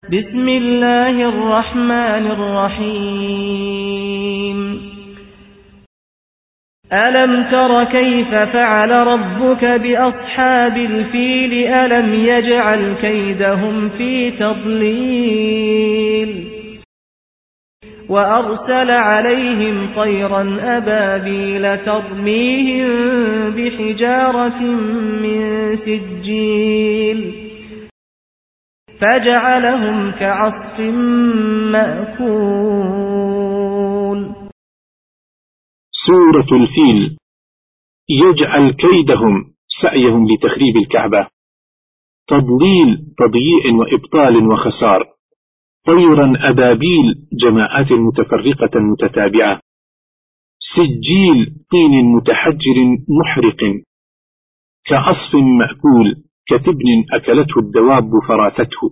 بسم الله الرحمن الرحيم ألم تر كيف فعل ربك بأصحاب الفيل ألم يجعل كيدهم في تضليل وأرسل عليهم طيرا أبابيل ترميهم بحجارة من سجيل فجعلهم كعصف مأكول. سورة الفيل. يجعل كيدهم سعيهم لتخريب الكعبة، تضليل تضييع وإبطال وخسار، طيرا أبابيل جماعات متفرقة متتابعة، سجيل طين متحجر محرق، كعصف مأكول كتبن أكلته الدواب فراثته.